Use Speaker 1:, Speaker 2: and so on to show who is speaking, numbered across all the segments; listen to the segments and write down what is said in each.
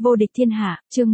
Speaker 1: Vô địch thiên hạ, chương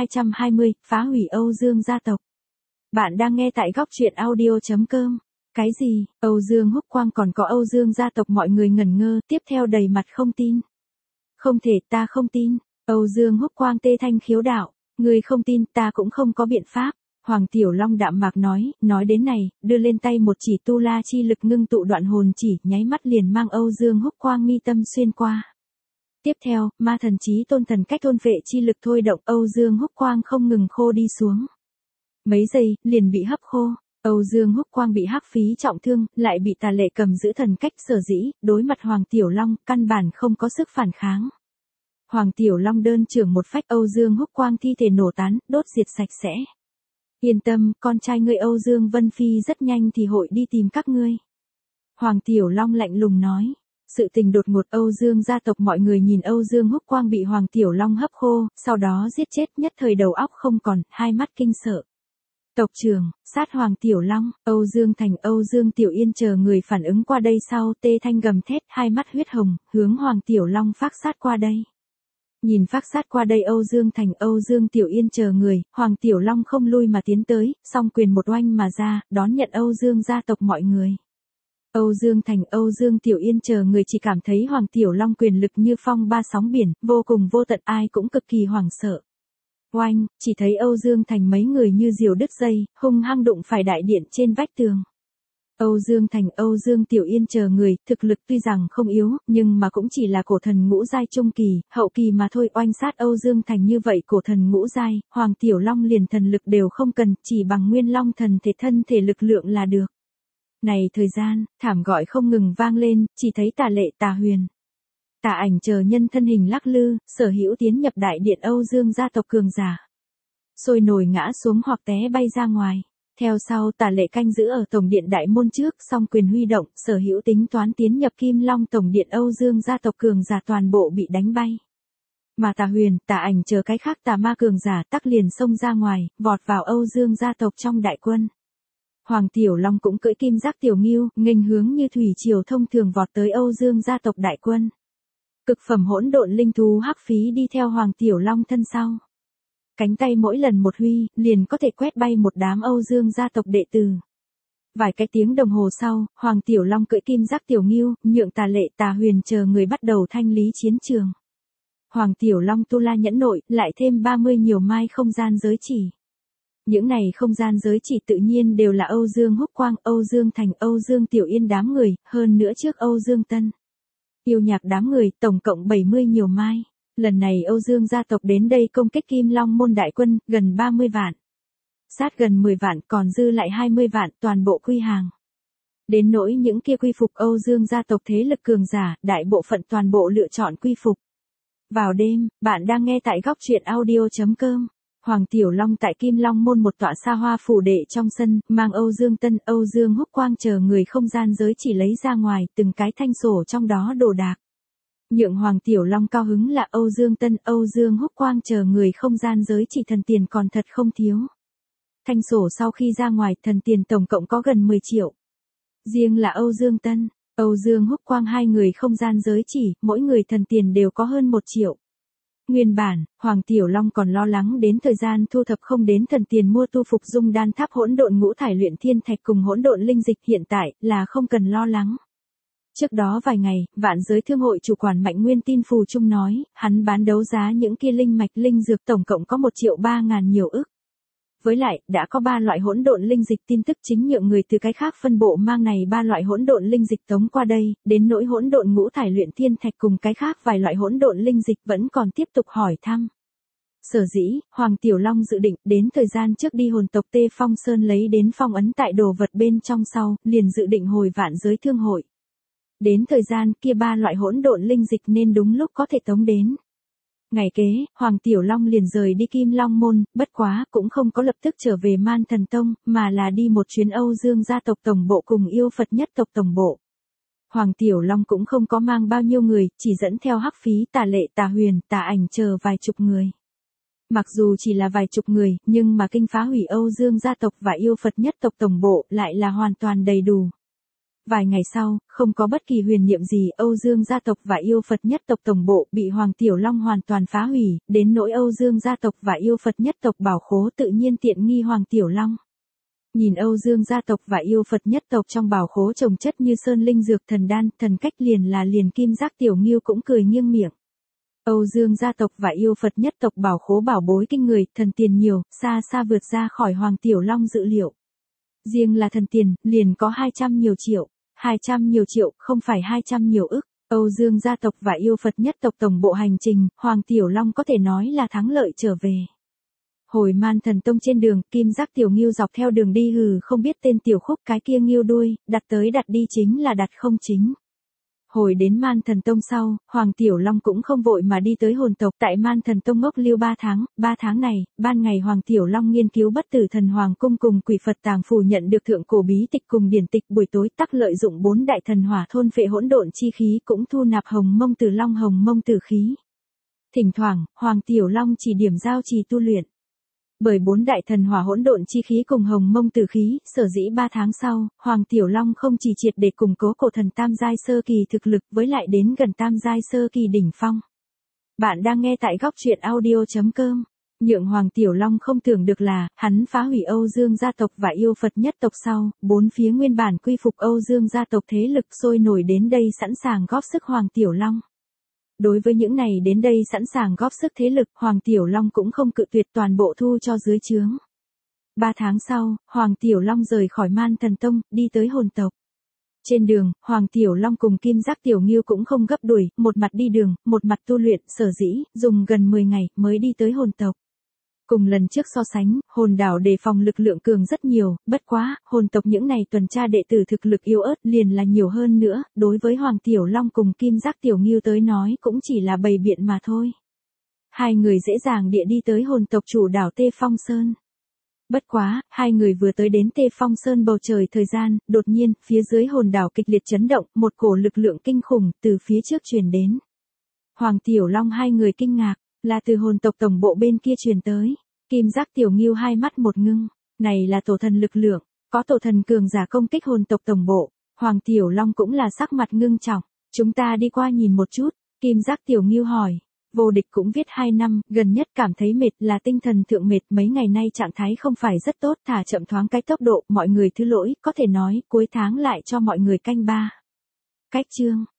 Speaker 1: 1220, phá hủy Âu Dương gia tộc. Bạn đang nghe tại góc truyện audio.com. Cái gì, Âu Dương Húc Quang còn có Âu Dương gia tộc, mọi người ngẩn ngơ, tiếp theo đầy mặt không tin. Không thể, ta không tin. Âu Dương Húc Quang tê thanh khiếu đạo, người không tin, ta cũng không có biện pháp. Hoàng Tiểu Long đạm mạc nói đến này, đưa lên tay một chỉ tu la chi lực ngưng tụ đoạn hồn chỉ, nháy mắt liền mang Âu Dương Húc Quang mi tâm xuyên qua. Tiếp theo, ma thần chí tôn thần cách thôn vệ chi lực thôi động, Âu Dương Húc Quang không ngừng khô đi xuống. Mấy giây, liền bị hấp khô. Âu Dương Húc Quang bị hắc phí trọng thương, lại bị Tà Lệ cầm giữ thần cách, sở dĩ, đối mặt Hoàng Tiểu Long, căn bản không có sức phản kháng. Hoàng Tiểu Long đơn trưởng một phách, Âu Dương Húc Quang thi thể nổ tán, đốt diệt sạch sẽ. Yên tâm, con trai ngươi Âu Dương Vân Phi rất nhanh thì hội đi tìm các ngươi. Hoàng Tiểu Long lạnh lùng nói. Sự tình đột ngột, Âu Dương gia tộc mọi người nhìn Âu Dương Húc Quang bị Hoàng Tiểu Long hấp khô, sau đó giết chết, nhất thời đầu óc không còn, hai mắt kinh sợ. Tộc trưởng, sát Hoàng Tiểu Long, Âu Dương Thành, Âu Dương Tiểu Yên chờ người phản ứng qua đây sau, tê thanh gầm thét, hai mắt huyết hồng, hướng Hoàng Tiểu Long phác sát qua đây. Nhìn phác sát qua đây Âu Dương Thành, Âu Dương Tiểu Yên chờ người, Hoàng Tiểu Long không lui mà tiến tới, song quyền một oanh mà ra, đón nhận Âu Dương gia tộc mọi người. Âu Dương Thành, Âu Dương Tiểu Yên chờ người chỉ cảm thấy Hoàng Tiểu Long quyền lực như phong ba sóng biển, vô cùng vô tận, ai cũng cực kỳ hoảng sợ. Oanh, chỉ thấy Âu Dương Thành mấy người như diều đứt dây, hung hăng đụng phải đại điện trên vách tường. Âu Dương Thành, Âu Dương Tiểu Yên chờ người, thực lực tuy rằng không yếu, nhưng mà cũng chỉ là cổ thần ngũ giai trung kỳ, hậu kỳ mà thôi. Oanh sát Âu Dương Thành như vậy cổ thần ngũ giai, Hoàng Tiểu Long liền thần lực đều không cần, chỉ bằng Nguyên Long thần thể thân thể lực lượng là được. Này thời gian, thảm gọi không ngừng vang lên, chỉ thấy Tà Lệ, Tà Huyền, Tà Ảnh chờ nhân thân hình lắc lư, sở hữu tiến nhập đại điện Âu Dương gia tộc cường giả. Sôi nổi ngã xuống hoặc té bay ra ngoài. Theo sau Tà Lệ canh giữ ở tổng điện đại môn trước, song quyền huy động, sở hữu tính toán tiến nhập Kim Long tổng điện Âu Dương gia tộc cường giả toàn bộ bị đánh bay. Mà Tà Huyền, Tà Ảnh chờ cái khác tà ma cường giả tắc liền xông ra ngoài, vọt vào Âu Dương gia tộc trong đại quân. Hoàng Tiểu Long cũng cưỡi kim giác tiểu ngưu, nghênh hướng như thủy triều thông thường vọt tới Âu Dương gia tộc đại quân. Cực phẩm hỗn độn linh thú hắc phí đi theo Hoàng Tiểu Long thân sau. Cánh tay mỗi lần một huy, liền có thể quét bay một đám Âu Dương gia tộc đệ tử. Vài cái tiếng đồng hồ sau, Hoàng Tiểu Long cưỡi kim giác tiểu ngưu, nhượng Tà Lệ, Tà Huyền chờ người bắt đầu thanh lý chiến trường. Hoàng Tiểu Long tu la nhẫn nội, lại thêm 30 nhiều mai không gian giới chỉ. Những này không gian giới chỉ tự nhiên đều là Âu Dương Húc Quang, Âu Dương Thành, Âu Dương Tiểu Yên đám người, hơn nữa trước Âu Dương Tân. Yêu Nhạc đám người, tổng cộng 70 nhiều mai. Lần này Âu Dương gia tộc đến đây công kích Kim Long môn đại quân, gần 30 vạn. Sát gần 10 vạn, còn dư lại 20 vạn, toàn bộ quy hàng. Đến nỗi những kia quy phục Âu Dương gia tộc thế lực cường giả, đại bộ phận toàn bộ lựa chọn quy phục. Vào đêm, bạn đang nghe tại góc truyện audio.com. Hoàng Tiểu Long tại Kim Long môn một tọa xa hoa phủ đệ trong sân, mang Âu Dương Tân, Âu Dương Húc Quang chờ người không gian giới chỉ lấy ra ngoài, từng cái thanh sổ trong đó đồ đạc. Nhượng Hoàng Tiểu Long cao hứng là Âu Dương Tân, Âu Dương Húc Quang chờ người không gian giới chỉ thần tiền còn thật không thiếu. Thanh sổ sau khi ra ngoài, thần tiền tổng cộng có gần 10 triệu. Riêng là Âu Dương Tân, Âu Dương Húc Quang hai người không gian giới chỉ, mỗi người thần tiền đều có hơn 1 triệu. Nguyên bản, Hoàng Tiểu Long còn lo lắng đến thời gian thu thập không đến thần tiền mua tu phục dung đan tháp hỗn độn ngũ thải luyện thiên thạch cùng hỗn độn linh dịch, hiện tại là không cần lo lắng. Trước đó vài ngày, Vạn Giới Thương hội chủ quản Mạnh Nguyên tin phù chung nói, hắn bán đấu giá những kia linh mạch linh dược tổng cộng có 1.300.000 nhiều ức. Với lại, đã có 3 loại hỗn độn linh dịch, tin tức chính nhượng người từ cái khác phân bộ mang này 3 loại hỗn độn linh dịch tống qua đây, đến nỗi hỗn độn ngũ thải luyện thiên thạch cùng cái khác vài loại hỗn độn linh dịch vẫn còn tiếp tục hỏi thăm. Sở dĩ, Hoàng Tiểu Long dự định đến thời gian trước đi hồn tộc Tê Phong Sơn lấy đến phong ấn tại đồ vật bên trong sau, liền dự định hồi Vạn Giới Thương hội. Đến thời gian kia 3 loại hỗn độn linh dịch nên đúng lúc có thể tống đến. Ngày kế, Hoàng Tiểu Long liền rời đi Kim Long môn, bất quá cũng không có lập tức trở về Man Thần Tông, mà là đi một chuyến Âu Dương gia tộc tổng bộ cùng Yêu Phật nhất tộc tổng bộ. Hoàng Tiểu Long cũng không có mang bao nhiêu người, chỉ dẫn theo hắc phí, Tà Lệ, Tà Huyền, Tà Ảnh chờ vài chục người. Mặc dù chỉ là vài chục người, nhưng mà kinh phá hủy Âu Dương gia tộc và Yêu Phật nhất tộc tổng bộ lại là hoàn toàn đầy đủ. Vài ngày sau, không có bất kỳ huyền niệm gì, Âu Dương gia tộc và Yêu Phật nhất tộc tổng bộ bị Hoàng Tiểu Long hoàn toàn phá hủy, đến nỗi Âu Dương gia tộc và Yêu Phật nhất tộc bảo khố tự nhiên tiện nghi Hoàng Tiểu Long. Nhìn Âu Dương gia tộc và Yêu Phật nhất tộc trong bảo khố trồng chất như sơn linh dược thần đan, thần cách liền Kim Giác Tiểu Ngưu cũng cười nghiêng miệng. Âu Dương gia tộc và Yêu Phật nhất tộc bảo khố bảo bối kinh người, thần tiền nhiều, xa xa vượt ra khỏi Hoàng Tiểu Long dự liệu. Riêng là thần tiền, liền có 200 nhiều triệu. 200 nhiều triệu, không phải 200 nhiều ức. Âu Dương gia tộc và Yêu Phật nhất tộc tổng bộ hành trình, Hoàng Tiểu Long có thể nói là thắng lợi trở về. Hồi Man Thần Tông trên đường, Kim Giác Tiểu Ngưu dọc theo đường đi không biết tên tiểu khúc cái kia ngưu đuôi, đặt tới đặt đi chính là đặt không chính. Hồi đến Man Thần Tông sau, Hoàng Tiểu Long cũng không vội mà đi tới hồn tộc, tại Man Thần Tông ngốc lưu 3 tháng này, ban ngày Hoàng Tiểu Long nghiên cứu bất tử thần hoàng cung cùng quỷ Phật tàng phủ nhận được thượng cổ bí tịch cùng điển tịch, buổi tối tắc lợi dụng 4 đại thần hỏa thôn phệ hỗn độn chi khí cũng thu nạp hồng mông tử long hồng mông tử khí. Thỉnh thoảng, Hoàng Tiểu Long chỉ điểm giao trì tu luyện. Bởi 4 đại thần hỏa hỗn độn chi khí cùng hồng mông tử khí, sở dĩ 3 tháng sau, Hoàng Tiểu Long không chỉ triệt để củng cố cổ thần tam giai sơ kỳ thực lực với lại đến gần tam giai sơ kỳ đỉnh phong. Bạn đang nghe tại góc truyện audio.com. Nhượng Hoàng Tiểu Long không tưởng được là, hắn phá hủy Âu Dương gia tộc và Yêu Phật nhất tộc sau, 4 phía nguyên bản quy phục Âu Dương gia tộc thế lực sôi nổi đến đây sẵn sàng góp sức Hoàng Tiểu Long. Đối với những này đến đây sẵn sàng góp sức thế lực, Hoàng Tiểu Long cũng không cự tuyệt, toàn bộ thu cho dưới trướng. 3 tháng sau, Hoàng Tiểu Long rời khỏi Man Thần Tông, đi tới hồn tộc. Trên đường, Hoàng Tiểu Long cùng Kim Giác Tiểu Ngưu cũng không gấp đuổi, một mặt đi đường, một mặt tu luyện, sở dĩ, dùng gần 10 ngày, mới đi tới hồn tộc. Cùng lần trước so sánh, hồn đảo đề phòng lực lượng cường rất nhiều, bất quá, hồn tộc những này tuần tra đệ tử thực lực yếu ớt liền là nhiều hơn nữa, đối với Hoàng Tiểu Long cùng Kim Giác Tiểu Ngưu tới nói cũng chỉ là bày biện mà thôi. Hai người dễ dàng địa đi tới hồn tộc chủ đảo Tê Phong Sơn. Bất quá, hai người vừa tới đến Tê Phong Sơn bầu trời thời gian, đột nhiên, phía dưới hồn đảo kịch liệt chấn động, một cổ lực lượng kinh khủng từ phía trước truyền đến. Hoàng Tiểu Long hai người kinh ngạc, là từ hồn tộc tổng bộ bên kia truyền tới. Kim Giác Tiểu Ngưu hai mắt một ngưng, này là tổ thần lực lượng, có tổ thần cường giả công kích hồn tộc tổng bộ. Hoàng Tiểu Long cũng là sắc mặt ngưng trọng, chúng ta đi qua nhìn một chút. Kim Giác Tiểu Ngưu hỏi, vô địch cũng viết 2 năm, gần nhất cảm thấy mệt, là tinh thần thượng mệt, mấy ngày nay trạng thái không phải rất tốt, thả chậm thoáng cái tốc độ, mọi người thứ lỗi, có thể nói, cuối tháng lại cho mọi người canh 3. Cách chương.